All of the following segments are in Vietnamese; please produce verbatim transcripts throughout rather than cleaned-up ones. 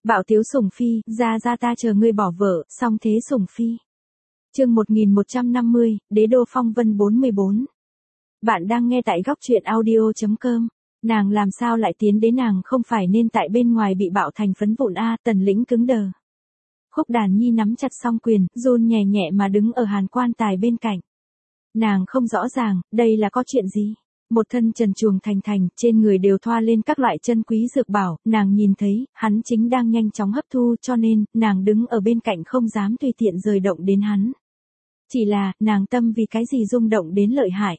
Bạo tiếu sủng phi, ra ra ta chờ ngươi bỏ vợ, song thế sủng phi. Chương một nghìn một trăm năm mươi, Đế đô phong vân bốn mươi bốn. Bạn đang nghe tại góc truyện audio chấm com. Nàng làm sao lại tiến đến, nàng không phải nên tại bên ngoài bị bạo thành phấn vụn a? Tần Lĩnh cứng đờ. Khúc Đàn Nhi nắm chặt song quyền, run nhẹ nhẹ mà đứng ở hàn quan tài bên cạnh. Nàng không rõ ràng, đây là có chuyện gì. Một thân trần truồng thành thành, trên người đều thoa lên các loại chân quý dược bảo, nàng nhìn thấy, hắn chính đang nhanh chóng hấp thu, cho nên, nàng đứng ở bên cạnh không dám tùy tiện rời động đến hắn. Chỉ là, nàng tâm vì cái gì rung động đến lợi hại.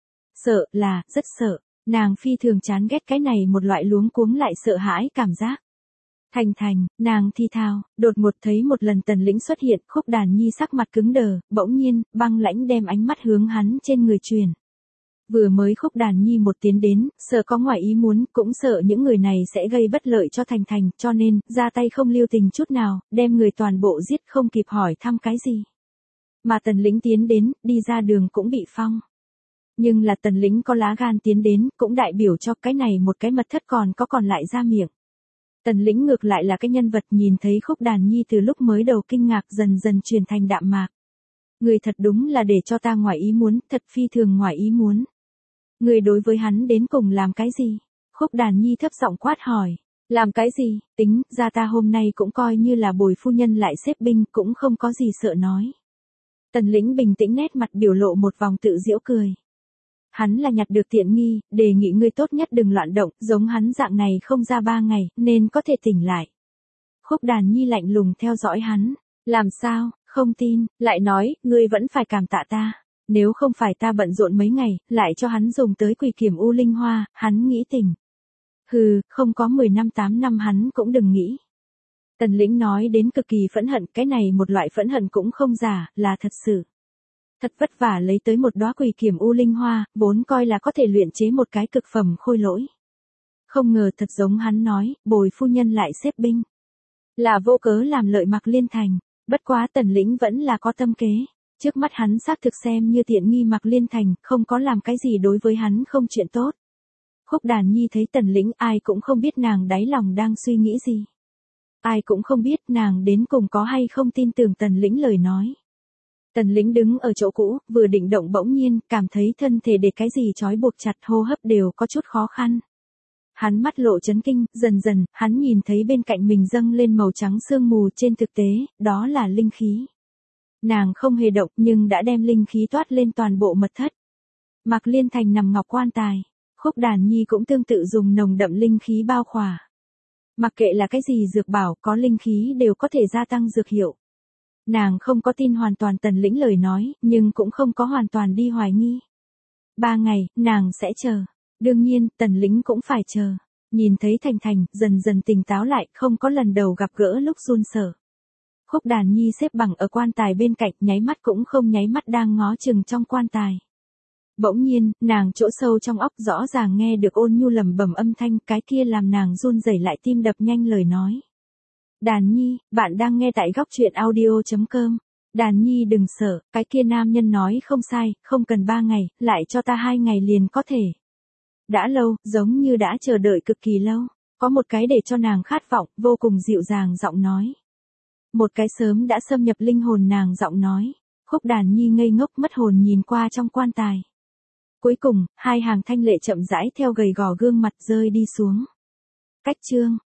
Sợ, là, rất sợ. Nàng phi thường chán ghét cái này một loại luống cuống lại sợ hãi cảm giác. Thành thành, nàng thi thào, đột ngột thấy một lần Tần Lĩnh xuất hiện, Khúc Đàn Nhi sắc mặt cứng đờ, bỗng nhiên, băng lãnh đem ánh mắt hướng hắn trên người truyền. Vừa mới Khúc Đàn Nhi một tiến đến, sợ có ngoài ý muốn, cũng sợ những người này sẽ gây bất lợi cho Thành Thành, cho nên, ra tay không lưu tình chút nào, đem người toàn bộ giết không kịp hỏi thăm cái gì. Mà Tần Lĩnh tiến đến, đi ra đường cũng bị phong. Nhưng là Tần Lĩnh có lá gan tiến đến, cũng đại biểu cho cái này một cái mật thất còn có còn lại ra miệng. Tần Lĩnh ngược lại là cái nhân vật nhìn thấy Khúc Đàn Nhi từ lúc mới đầu kinh ngạc dần dần truyền thành đạm mạc. Người thật đúng là để cho ta ngoài ý muốn, thật phi thường ngoài ý muốn. Người đối với hắn đến cùng làm cái gì? Khúc Đàn Nhi thấp giọng quát hỏi. Làm cái gì? Tính, ra ta hôm nay cũng coi như là bồi phu nhân lại xếp binh, cũng không có gì sợ nói. Tần Lĩnh bình tĩnh nét mặt biểu lộ một vòng tự giễu cười. Hắn là nhặt được tiện nghi, đề nghị ngươi tốt nhất đừng loạn động, giống hắn dạng này không ra ba ngày, nên có thể tỉnh lại. Khúc Đàn Nhi lạnh lùng theo dõi hắn. Làm sao, không tin, lại nói, ngươi vẫn phải cảm tạ ta. Nếu không phải ta bận rộn mấy ngày, lại cho hắn dùng tới quỷ kiểm u linh hoa, hắn nghĩ tỉnh. Hừ, không có mười năm tám năm hắn cũng đừng nghĩ. Tần Lĩnh nói đến cực kỳ phẫn hận, cái này một loại phẫn hận cũng không giả, là thật sự. Thật vất vả lấy tới một đóa quỷ kiểm u linh hoa, vốn coi là có thể luyện chế một cái cực phẩm khôi lỗi. Không ngờ thật giống hắn nói, bồi phu nhân lại xếp binh. Là vô cớ làm lợi Mạc Liên Thành, bất quá Tần Lĩnh vẫn là có tâm kế. Trước mắt hắn xác thực xem như tiện nghi Mạc Liên Thành, không có làm cái gì đối với hắn không chuyện tốt. Khúc Đàn Nhi thấy Tần Lĩnh, ai cũng không biết nàng đáy lòng đang suy nghĩ gì. Ai cũng không biết nàng đến cùng có hay không tin tưởng Tần Lĩnh lời nói. Tần Lĩnh đứng ở chỗ cũ, vừa định động bỗng nhiên, cảm thấy thân thể để cái gì trói buộc chặt, hô hấp đều có chút khó khăn. Hắn mắt lộ chấn kinh, dần dần, hắn nhìn thấy bên cạnh mình dâng lên màu trắng sương mù, trên thực tế, đó là linh khí. Nàng không hề động nhưng đã đem linh khí toát lên toàn bộ mật thất. Mạc Liên Thành nằm ngọc quan tài. Khúc Đàn Nhi cũng tương tự dùng nồng đậm linh khí bao khỏa. Mặc kệ là cái gì dược bảo có linh khí đều có thể gia tăng dược hiệu. Nàng không có tin hoàn toàn Tần Lĩnh lời nói, nhưng cũng không có hoàn toàn đi hoài nghi. Ba ngày, nàng sẽ chờ. Đương nhiên, Tần Lĩnh cũng phải chờ. Nhìn thấy Thành Thành, dần dần tỉnh táo lại, không có lần đầu gặp gỡ lúc run sợ. Khúc Đàn Nhi xếp bằng ở quan tài bên cạnh, nháy mắt cũng không nháy mắt đang ngó chừng trong quan tài. Bỗng nhiên, nàng chỗ sâu trong óc rõ ràng nghe được ôn nhu lẩm bẩm âm thanh, cái kia làm nàng run rẩy lại tim đập nhanh lời nói. Đàn Nhi, bạn đang nghe tại góc truyện audio chấm com. Đàn Nhi đừng sợ, cái kia nam nhân nói không sai, không cần ba ngày, lại cho ta hai ngày liền có thể. Đã lâu, giống như đã chờ đợi cực kỳ lâu, có một cái để cho nàng khát vọng, vô cùng dịu dàng giọng nói. Một cái sớm đã xâm nhập linh hồn nàng giọng nói. Khúc Đàn Nhi ngây ngốc mất hồn nhìn qua trong quan tài. Cuối cùng, hai hàng thanh lệ chậm rãi theo gầy gò gương mặt rơi đi xuống. Cách chương,